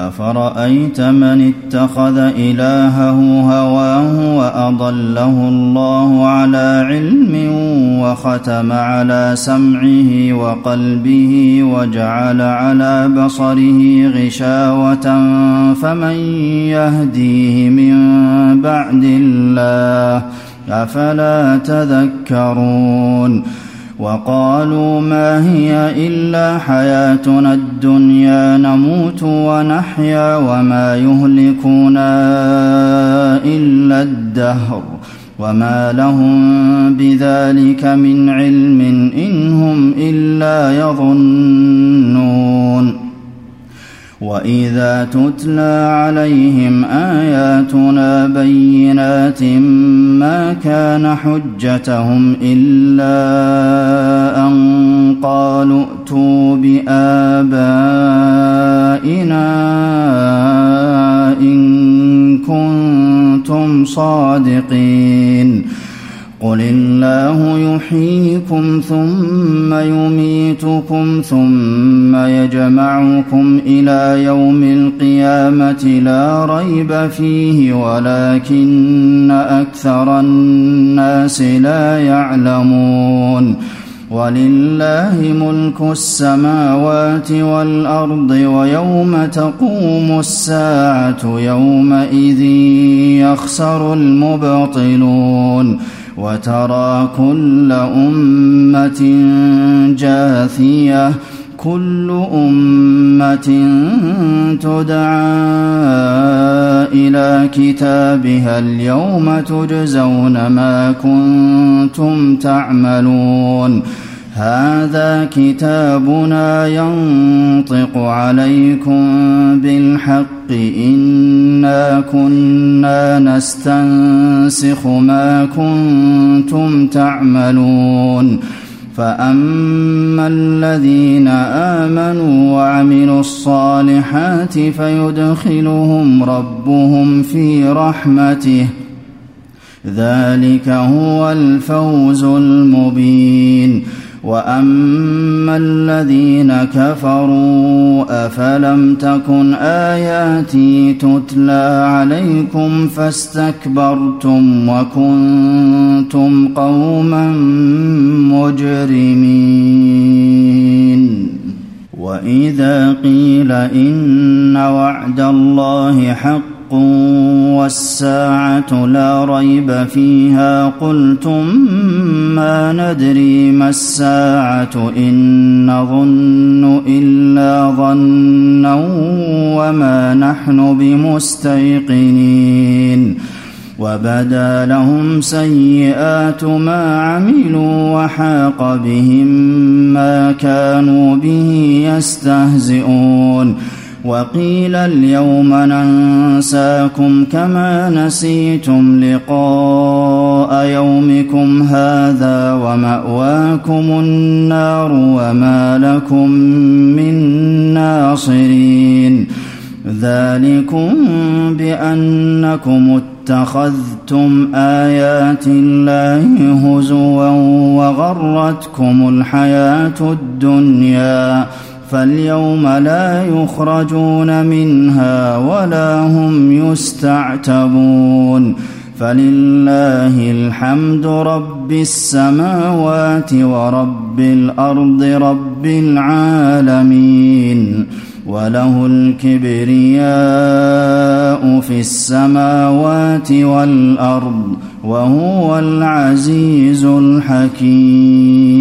أفرأيت من اتخذ إلهه هواه وأضله الله على علم وختم على سمعه وقلبه وجعل على بصره غشاوة فمن يهديه من بعد الله أفلا تذكرون وقالوا ما هي إلا حياتنا الدنيا نموت ونحيا وما يهلكنا إلا الدهر وما لهم بذلك من علم إن هم إلا يظنون وإذا تتلى عليهم آياتنا بينات ما كان حجتهم إلا أن قالوا ائتوا بآبائنا إن كنتم صادقين قل الله يحييكم ثم يميتكم ثم يجمعكم إلى يوم القيامة لا ريب فيه ولكن أكثر الناس لا يعلمون ولله ملك السماوات والأرض ويوم تقوم الساعة يومئذ يخسر المبطلون وترى كل أمة جاثية كل أمة تدعى إلى كتابها اليوم تجزون ما كنتم تعملون هذا كتابنا ينطق عليكم بالحق إنا كنا نستنسخ ما كنتم تعملون فأما الذين آمنوا وعملوا الصالحات فيدخلهم ربهم في رحمته ذلك هو الفوز المبين وأما الذين كفروا أفلم تكن آياتي تتلى عليكم فاستكبرتم وكنتم قوما مجرمين وإذا قيل إن وعد الله حق والساعة لا ريب فيها قلتم ما ندري ما الساعة إن نظن إلا ظنا وما نحن بمستيقنين وبدا لهم سيئات ما عملوا وحاق بهم ما كانوا به يستهزئون وقيل اليوم ننساكم كما نسيتم لقاء يومكم هذا ومأواكم النار وما لكم من ناصرين ذلكم بأنكم اتخذتم آيات الله هزوا وغرتكم الحياة الدنيا فاليوم لا يخرجون منها ولا هم يستعتبون فلله الحمد رب السماوات ورب الأرض رب العالمين وله الكبرياء في السماوات والأرض وهو العزيز الحكيم